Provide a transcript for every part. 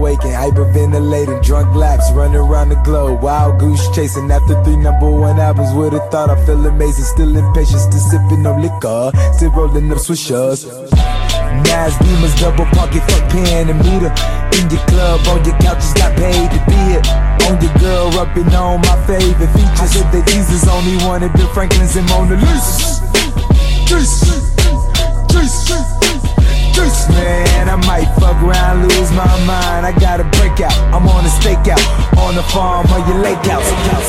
awakened, hyperventilating, drunk laps, running around the globe, wild goose chasing after 3 #1 albums. Would've thought I feel amazing, still impatient, still sipping on liquor, still rolling up swishers. Nas Beamers, double pocket, fuck pen and meter. In your club, on your couch, just got paid to be it. On your girl, rubbing on my favorite features. Said that these is only one of the Franklins and Mona Lisas. Man, I might fuck around, lose my mind. I gotta break out, I'm on a stakeout, on the farm or your lake house.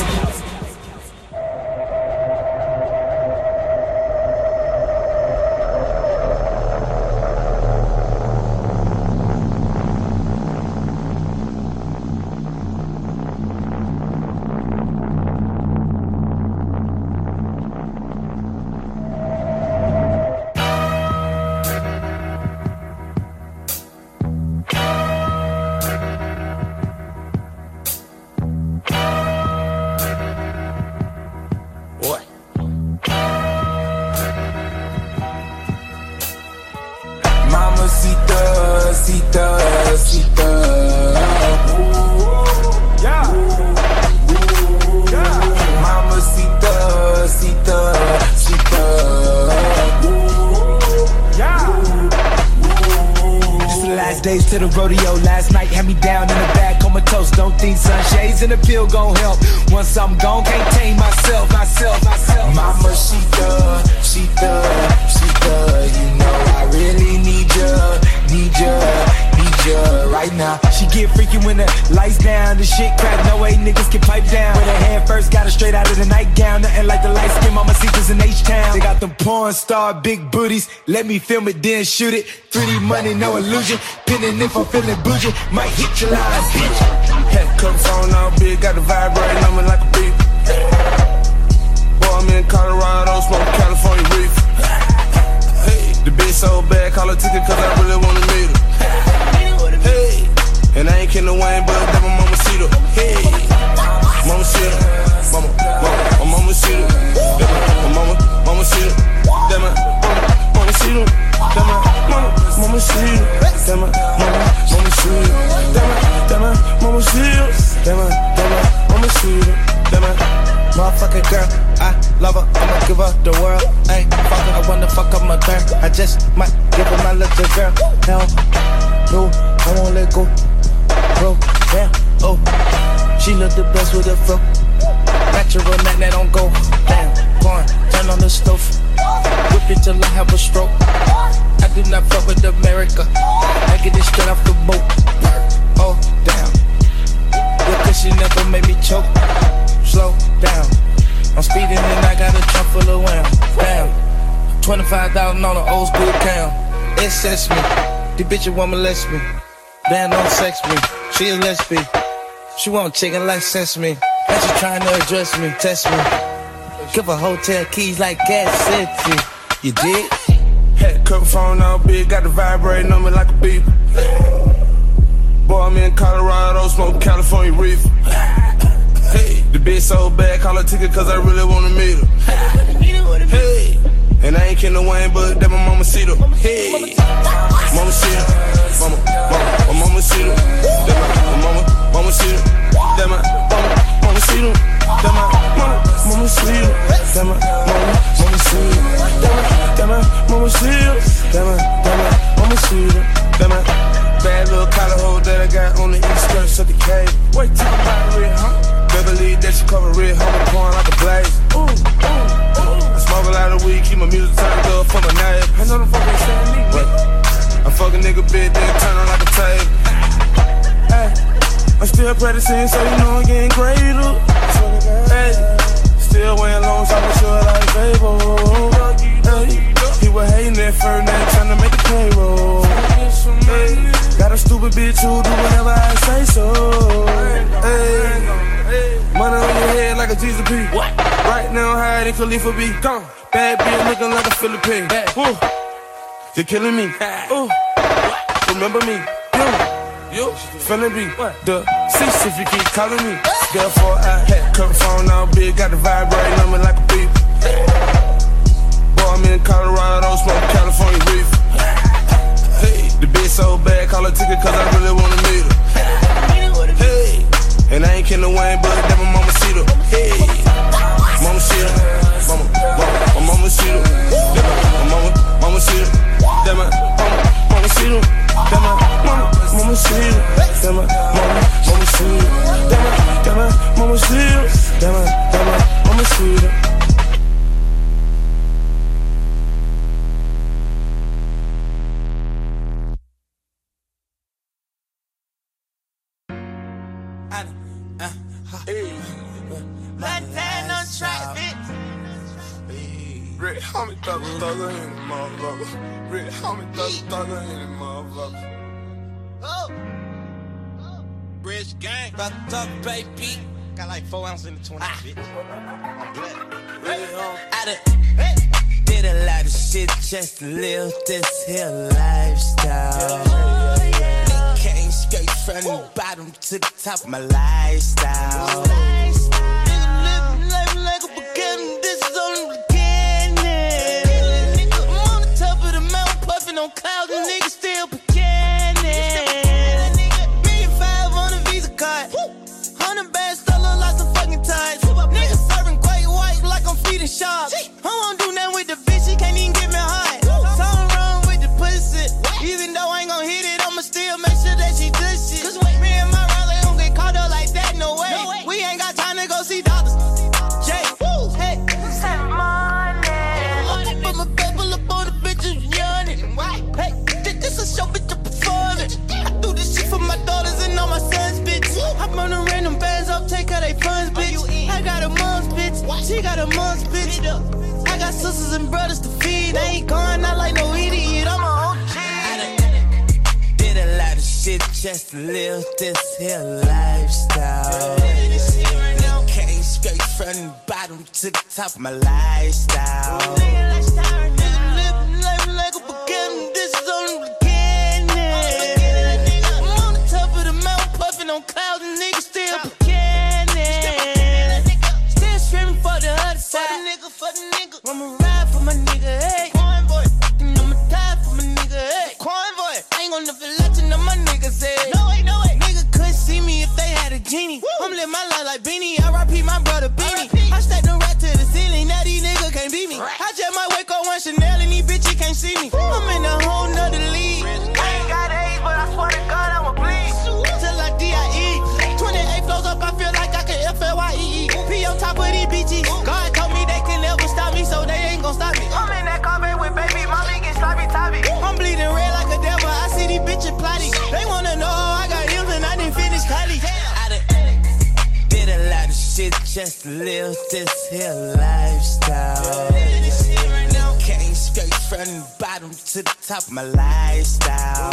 Days to the rodeo, last night had me down in the bag, comatose. Don't think sunshades and a pill gon' help. Once I'm gone, can't tame myself. Mama, she thug. You know I really need ya right now. She get freaky when the lights down, the shit crack, no way niggas can pipe down. When her hand first got her straight out of the nightgown, nothing like the light skin Mamacitas in H-Town. They got them porn star big booties, let me film it then shoot it. 3D money, no illusion, pinning if I'm feeling bougie, might hit your line, bitch. Had cup phone all big, got the vibrating on me like a beep. Boy, I'm in Colorado, smoke California reef. Hey, the bitch so bad, call her ticket cause I really wanna meet her. Hey, and I ain't kidding the Wayne, but that my mama see her. Hey, mama see her, mama see her. Mama see her, that my mama see her. That my mama see her, that my mama see her. That my mama see her, that my mama see her. That my motherfucking girl, I love her, I'ma give her the world. Ayy, fuck her, I wanna fuck up my turn. I just might give her my little girl. Hell, no, I won't let go. Bro, damn, oh, she look the best with her fro. Natural, that don't go. Damn, corn, turn on the stove. Whip it till I have a stroke. I do not fuck with America. I get it straight off the boat. Oh, damn. Your pussy never made me choke. Slow down. I'm speeding and I got a trunk full of wham. Damn. 25,000 on an old school cam. It sets me. The bitch want molest me. Damn, don't sex me. She a lesbian. She want chicken like sesame. And she trying to address me, test me. Give her hotel keys like Gas City. You dig? Had cup phone all big, got the vibrating on me like a beep. Boy, I'm in Colorado, smoke California reef. Hey, the bitch so bad, call her ticket cause I really wanna meet her. Hey, and I ain't kidding the Wayne, but that my mama see her. Hey, mama see her, mama see her. That my mama see her. That my mama see her. That my mama see her. That my mama see her. That my mama see her. That my mama see her. That my bad little collar hole that I got on the east skirts of the cave. Wait till I'm about real, huh? Beverly, that she cover real, homie, pouring like a blaze. Ooh. I smoke a lot of weed, keep my music turned up for my night. I know the fuck ain't saying me, but I fuck a nigga bitch, then turn on like a tape. Hey, I'm still practicing, so you know I'm getting greater. Hey, still wearing long socks, sure like Fable. Hey, he was hating at first, now trying to make the payroll. Hey, got a stupid bitch who do whatever I say so. Hey, money on your head like a Jesus P. What? Right now, higher than Khalifa B. Gone. Bad bitch looking like a Philippine. Ooh, you're killing me. Ooh, remember me. You finna be the cease if you keep calling me. Therefore, I had cup phone all big, got the vibrating on me like a beep. Boy, I'm in Colorado, smoke California reef. Hey, the bitch so bad, call her ticket cause I really wanna meet her. Damn my mama sweet. Damn my mama sweet. Damn my mama sweet. Montana track, bitch. Red homie thugger in the motherfucker. Red homie thugger in the motherfucker. Oh. Rich gang. Rocked up, baby. Got like 4 ounces in the 20, bitch. I'm black. I did a lot of shit just to live this here lifestyle. They came straight from the bottom to the top of my lifestyle. Like a beginning, this is only the beginning. I'm on the top of the mountain, puffing on clouds, and niggas still beginning. $1.5 on a Visa card, 100 bags, still look like some fucking ties. Niggas serving great white like I'm feeding sharks. I won't do nothing with the bitch, she can't even get me high. Something wrong with the pussy, even though I ain't gon' hit it, I'ma still make sure that she does shit. Me and my Riley don't get caught up like that, no way. We ain't got time to go see doctors. Show bitch to perform it. I do this shit for my daughters and all my sons, bitch. I burn the random bands up, take her they funds, bitch. I got a mom's bitch, she got a mom's bitch. I got sisters and brothers to feed. I ain't going out like no idiot, I'm a OG. I did a lot of shit just to live this here lifestyle. Came straight from the bottom to the top of my lifestyle. Living life like a beginning, this is only the on clouds and niggas still beginning. Still screaming for the other side. For the nigga. I'ma ride for my nigga, hey. Coin boy. And I'ma die for my nigga, hey. Coin boy. I ain't gonna never let you know my niggas, hey. No way, no way. Nigga couldn't see me if they had a genie. I'm living my life like Beanie. R.I.P. my brother Beanie. I stacked the rat to the ceiling. Now these niggas can't beat me. I just might wake up one Chanel and these bitches can't see me. I'm in a whole nother league. I ain't got AIDS, but I swear to God I'ma bleed. Till I D.I.E. 28 flows up, I feel like I can F-L-Y-E-E. P on top of these bitches. God told me they can never stop me, so they ain't gon' stop me. I'm in that carpet with baby, mommy get sloppy toppy. I'm bleeding red like a devil, I see these bitches plotting. They wanna know I got M's and I didn't finish college. I did a lot of shit just to live this here lifestyle. Came straight from the bottom to the top of my lifestyle.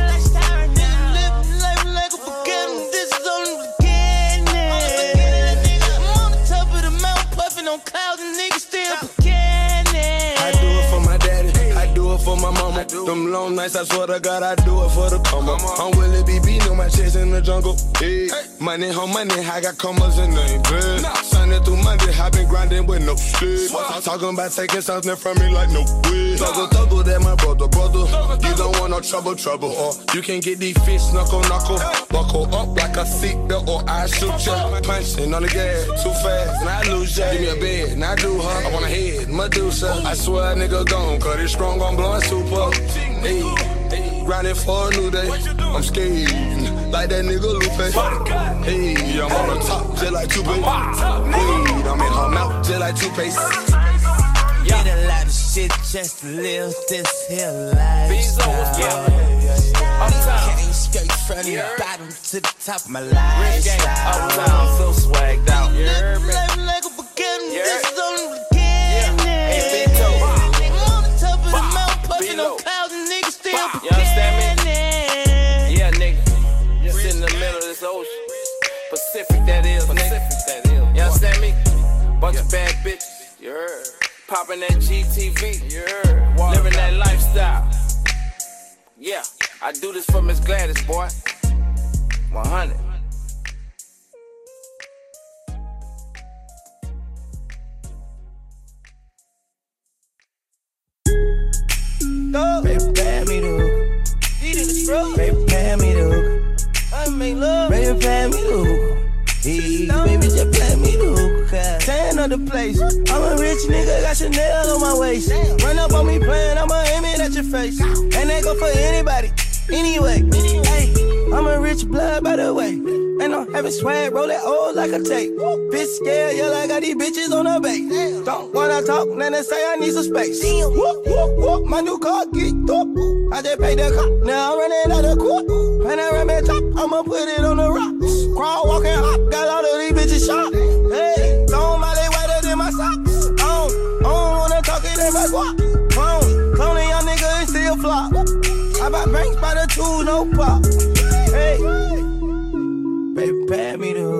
Like a beginning, this is only the beginning. I'm on the top of the mountain, puffing on clouds, and niggas still beginning. I do it for my daddy, I do it for my mama. Them long nights, I swear to God, I do it for the come up. I'm Willie BB, know my chase in the jungle. Hey. Money on money, I got commas in the bed. Sunday through Monday, I been grinding with no sleep. Talking about taking something from me like no way. Thuggle, that my brother. You don't want no trouble. Or you can get these fish knuckle. Buckle up like a seatbelt or I shoot ya. Punching on the gas too fast and I lose ya. Give me a bed and I do her. I want a head, Medusa. I swear a nigga gone, cause it's strong on blowing super. Hey, grinding for a new day. I'm scared, like that nigga Lupe. Hey, I'm on the top, just like Tupac. Hey, I'm in her mouth, just like toothpaste. Did a lot of shit just to live this here lifestyle. Came straight from the bottom to the top of my lifestyle. Uptown, so swagged out. Living like a beginning, this is only the beginning. I'm on the top of the mountain, puffing on clouds, and niggas still beginning. You understand me? Yeah, nigga. Sit in the middle of this ocean. Pacific, that is, nigga. You understand me? Bunch of bad bitches. You heard. Popping that GTV. You heard. Living that lifestyle. Yeah, I do this for Miss Gladys, boy. 100. Baby, pay me the hook. Baby, pay me the hook. I make love. Baby, pay me the hook. Baby, just pay me the hook. Tan of the place. I'm a rich nigga, got Chanel on my waist. Run up on me playing, I'ma aim it at your face. And they go for anybody. Anyway, hey, I'm I'm a rich blood by the way. And I'm having swag, roll it old like a tape. Bitch scared, yeah, I got these bitches on the base. Don't wanna talk, then they say I need some space. Whoop, whoop, whoop, my new car geeked up. I just paid the cop, now I'm running out of court. Panoramic top, I'ma put it on the rocks. Crawl, walking, hop, got all of these bitches shot. Hey, somebody wetter than my socks. I don't wanna talk it in my squat. Cloning young nigga, it's still flop. I bought banks by the two, no pop. Hey, baby, pay me the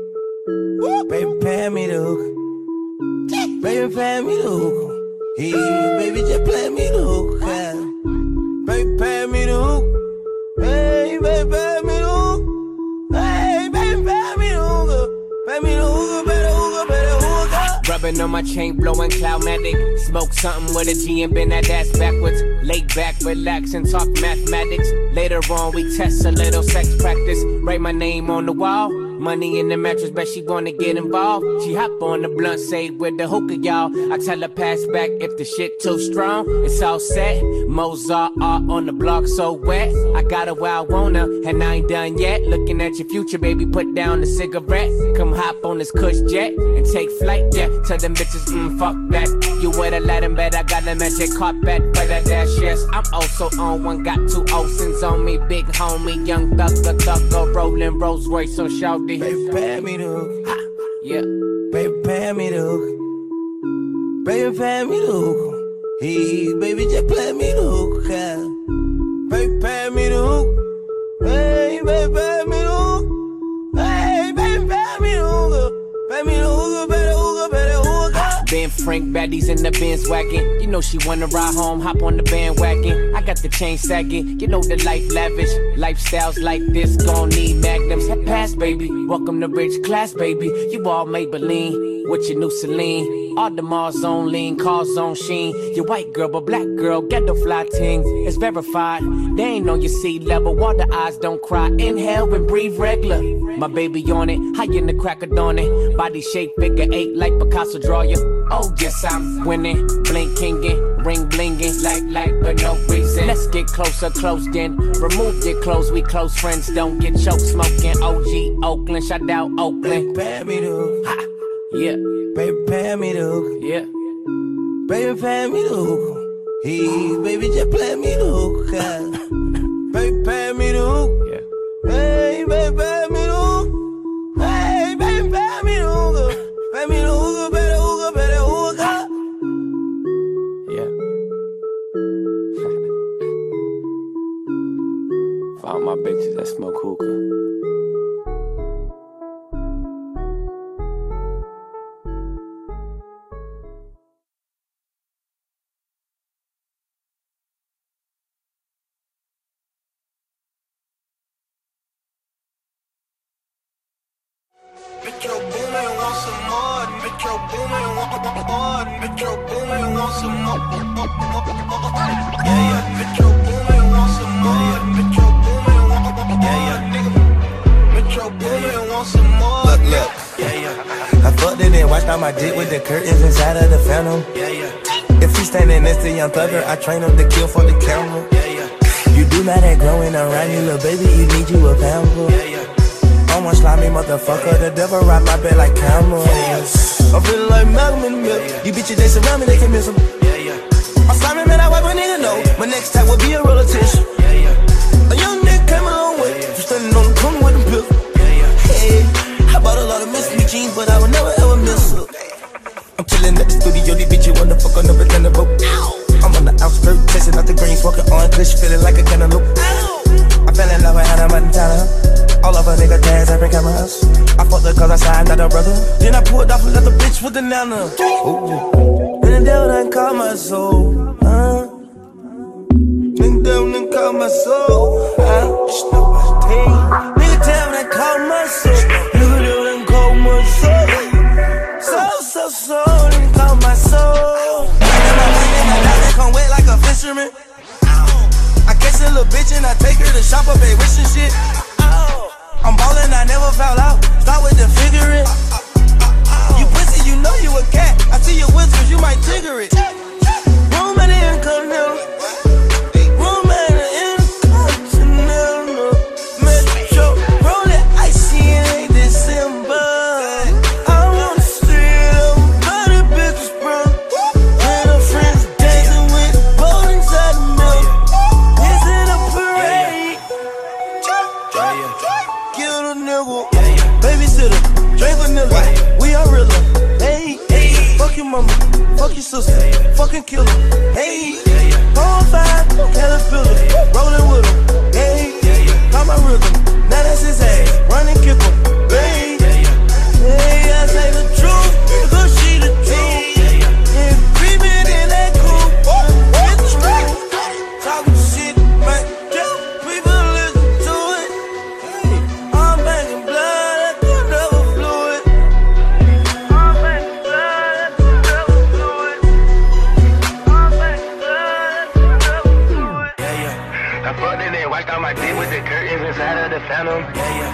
hook. Baby, pay me the hook. Baby, pay me the hook. Hey, baby, just play me the hook. Baby, pay me the hook. Hey, baby, pay me the hook. Hey, baby, pay me the hook. Pay me the hook, better hook, better hook. Rubbing on my chain, blowing Cloudmatic. Smoke something with a G and bend that ass backwards. Lay back, relax, and talk mathematics. Later on, we test a little sex practice. Write my name on the wall. Money in the mattress, but she wanna get involved. She hop on the blunt, say with the hookah, y'all. I tell her pass back if the shit too strong. It's all set. Mozart art on the block, so wet. I got her where I want her, and I ain't done yet. Looking at your future, baby, put down the cigarette. Come hop on this cush jet and take flight, yeah. Tell them bitches, fuck that. You wear the Latin bed, I got the magic carpet for that dash, yes. I'm also on one, got two Olsons on me. Big homie, young thugger, rolling Rolls Royce, so shout it. Baby, pay me the hook. Ha, yeah. Baby, pay me the hook. Baby, pay me the hook. Hey, baby, just play me the hook. Baby, pay me the hook. Hey, baby, pay me the hook. Hey, baby, pay me the hook. Pay me the hook, better hook, better hook. Ben Frank, baddies in the Benz wagon. You know she wanna ride home, hop on the bandwagon. I got the chain sagging, you know the life lavish. Lifestyles like this gon' need magnums. Pass, baby, welcome to rich class, baby. You all Maybelline with your new Celine. All the Mars on lean, cars on sheen. Your white girl, but black girl, get the fly ting. It's verified, they ain't on your sea level. Water eyes don't cry, inhale and breathe regular. My baby on it, high in the crack of dawn it. Body shape, figure eight like Picasso draw you. Oh yes, I'm winning, blinkingin', ring blingin', like for no reason. Let's get closer, close then. Remove your clothes, we close friends. Don't get choked smoking. OG Oakland, shout out Oakland. Baby, pay me the hook. Ha, yeah. Baby, pay me the hook. Yeah. Baby, pay me the hook. Hey, baby, just play me the hook. Baby, pay me the hook. Yeah. Hey, baby, pay me the hook. Hey, baby, pay me the hook. Pay me the hook, better hook, better hook. Yeah. For all my bitches that smoke hookah. Metro Boomin want some more. Metro Boomin want more. Metro Boomin want some more. Yeah, yeah. Metro Boomin want some more. Metro Boomin want, yeah, yeah, nigga. Metro Boomin want some more. Look, yeah, yeah. I fucked it and washed out my dick with the curtains inside of the Phantom. Yeah, yeah. If he standing next to Young Thugger, I train him to kill for the camera. Yeah, yeah. You do not that growing around you, little baby. You need you a pamper. Yeah, yeah. I'm one slimy motherfucker, the devil ride my bed like cameras. I'm feeling like Malcolm in the milk. You bitches, they surround me, they can miss them. I'm slimy, man, I wipe a nigga know. My next time will be a relative. A young nigga came a long way, just standing on the corner with them pills. Hey, I bought a lot of Miss Me jeans, but I would never ever miss her. I'm chillin' at the studio, these bitches wanna fuck on the pretend boat. I'm on the outskirts, chasing out the greens, walking on kush, feeling like a cantaloupe. I fell in love with Hannah Montana. All of her nigga tags, every cameras. I fucked her cause I signed out her brother. Then I pulled off and left the bitch with the nana. Ooh. And the devil done caught my soul. Nigga devil done caught my soul. Nigga devil done caught my soul. Nigga devil done caught my soul. So, done caught my soul. I come wet like a fisherman. I catch a little bitch and I take her to shop up at Rich and shit. I'm ballin', I never foul out. Start with the figuring. You pussy, you know you a cat. I see your whiskers, you might trigger it. Room at the Intercontinental. Room at the Intercontinental. a nigga. Babysitter, drink vanilla. We are real. Hey, fuck your mama, fuck your sister, fucking killer. Hey, 4-5, caterpillar, rolling with him. Hey, call my rhythm, now that's his ass. Run and kick him. Hey, hey, I say the truth, cause she the truth. And creeping in that cool, get the straight. Talking shit, man, just people listen to it. I'm banging blood, I could never fluid. I'm banging blood, I could never fluid. I'm banging blood, I could never fluid. I fucked it and washed out my dick with the curtains inside of the phantom.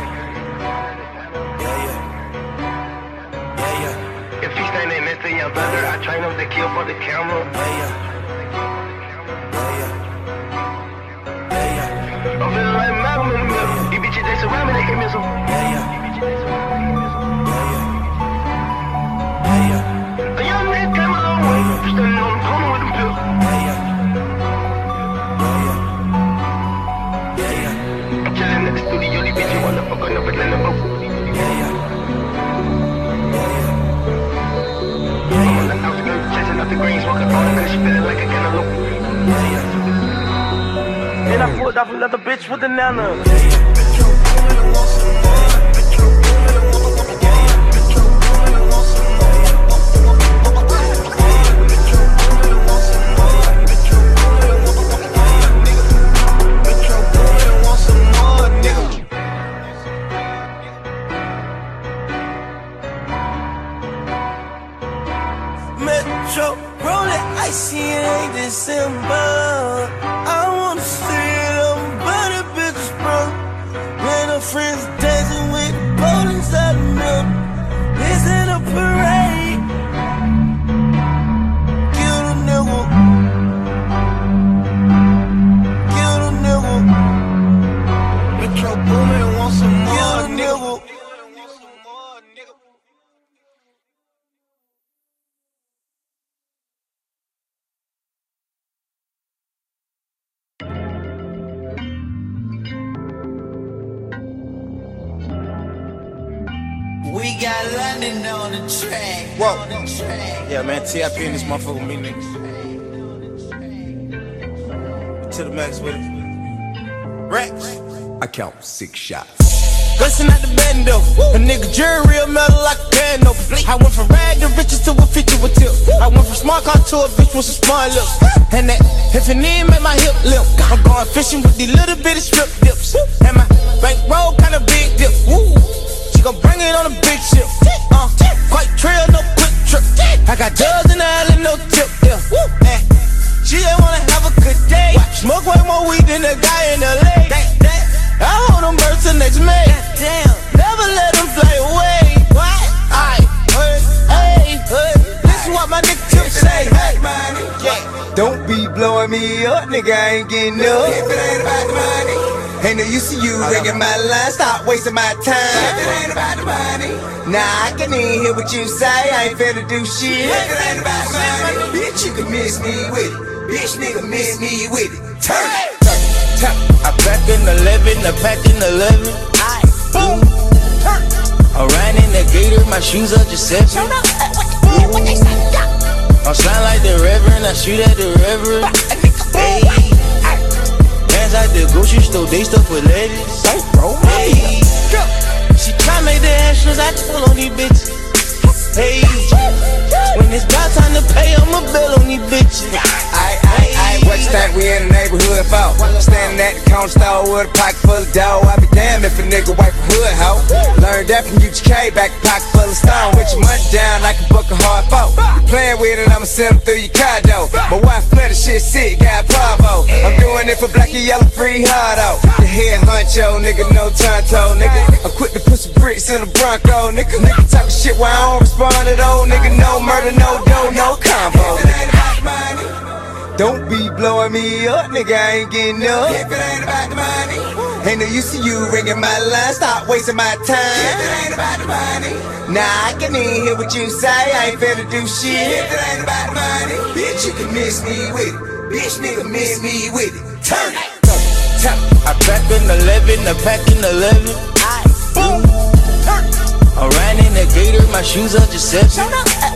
If he standing next to your brother, I train him to kill for the camera. I'm feeling like Malcolm in the middle. These bitches, they surround me, they can miss them. A young man came a long way, standing on the corner with them pills. I'm chilling at the studio, these bitches wanna fuck on the banana boat. I'm on the outskirts, chasing out the green, smoking on it, cause she feeling like a cantaloupe. And I pulled off another bitch with the nana. Metro, rolling icy, it ain't December. I wanna see them body bitches, bro. When her friends dancing with the boat inside of them. This ain't a parade. Kill the nigga. Kill the nigga. Metro Boomin want some more. Kill the nigga. We got London on the track. Whoa. Yeah, man, TIP in this motherfucker with me, niggas. To the max with it. Rex. I count 6 shots. Bustin' out the bando, a nigga jury real metal like a piano. I went from rag to riches to a feature with tip. I went from smart car to a bitch with some smart lips. And that if it need make my hip limp. I'm going fishing with these little bitty strip dips. And my bankroll kinda big dip. Woo. She gon' bring it on a big ship. Quite trail, no quick trip. I got dubs in the alley, no tip. Yeah. She just wanna have a good day. Smoke way more weed than the guy in the lake. I hold them birds till next May. Never let them fly away. What? Hey. This is what my nigga Tip say. Don't be blowing me up, nigga, I ain't getting up. If it ain't about the money, ain't no use to you ringing my line. Stop wasting my time. If it ain't about the money, nah, I can even hear what you say. I ain't finna do shit. If it ain't about the money, bitch, you can miss me with it. Bitch, nigga, miss me with it. Turn it. I pack in 11, I pack in 11. Boom. I'm riding in the gator, my shoes are just 7. I'm slime like the Reverend, I shoot at the Reverend. Hey, hands out the grocery store, they stuff with ladies. Hey, she try make the extras, I pull on these bitches. Hey, when it's about time to pay, I'ma bill on these bitches. What you think we in the neighborhood for? Standing at the corner store with a pocket full of dough. I be damned if a nigga wipe a hood, ho. Learned that from UGK, back a pocket full of stone. With your money down like a book of hard folk. You playing with it, I'ma send them through your condo. My wife fled the shit sick, got Bravo. I'm doing it for black and yellow, free hardo. The head honcho, nigga, no tonto, nigga. I'm quick to put some bricks in the Bronco, nigga. Nigga talking shit while I don't respond at all, nigga. No murder, no dough, no combo. Don't be blowing me up, nigga, I ain't getting up. If it ain't about the money, ain't no use to you ringing my line. Stop wasting my time. If it ain't about the money, nah, I can even hear what you say. I ain't finna do shit. If it ain't about the money, bitch, you can miss me with it. Bitch, nigga, miss me with it. Turn it. I pack in 11, I pack in 11. Boom. my shoes are deception.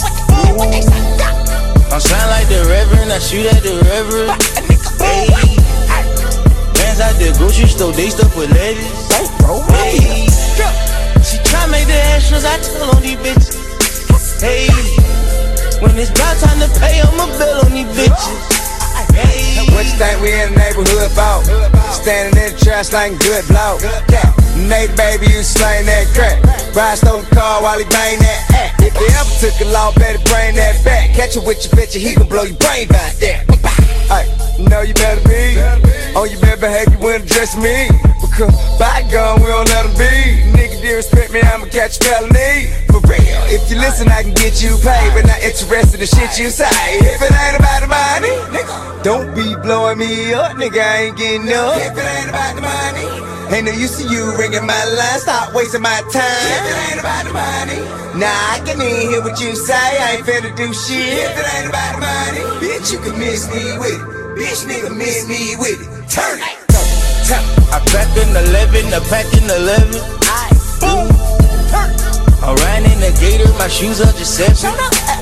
I'm shine like the Reverend, I shoot at the Reverend. Hey, bands out the grocery store, they stuff with ladies. Hey, she try make the extras, I tell on these bitches. Hey, when it's about time to pay, I'ma bill on these bitches. Hey, what you think we in the neighborhood about? Standing in the trash like good blow. Nate, baby, you slang that crack. Ride stole the car while he bang that act. If they ever took a law, better bring that back. Catch it with your bitch, he gon' blow your brain back there. Hey, you know you better be on your bad behavior when address me. Because bygone, we don't let them be. Nigga, disrespect me, I'ma catch a felony. For real, if you listen, I can get you paid, but not interested in shit you say. If it ain't about the money, nigga, don't be blowing me up, nigga, I ain't getting up. If it ain't about the money, ain't no use to you ringing my line, stop wasting my time. If it ain't about the money, nah, I can even hear what you say, I ain't finna do shit. If it ain't about the money, bitch, you can miss me with it. Bitch, nigga, miss me with it. Turn it. I pack in 11, I pack in 11. Boom. I'm riding in the gator, my shoes are deception.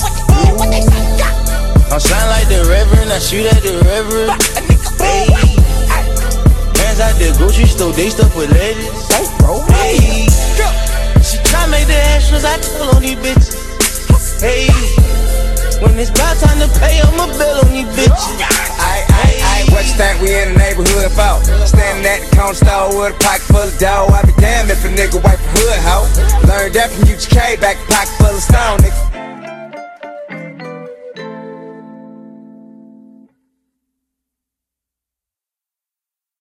I'm shine like the Reverend, I shoot at the Reverend. Hey, bands out the grocery store, they stuff with ladies. Hey, she try make the extras, I tell on these bitches. Hey, when it's about time to pay, I'ma bill on these bitches. What you think we in the neighborhood about? Standing at the corner store with a pocket full of dough. I be damned if a nigga wipe a hood hoe. Learned that from UGK, back pocket full of stone, nigga.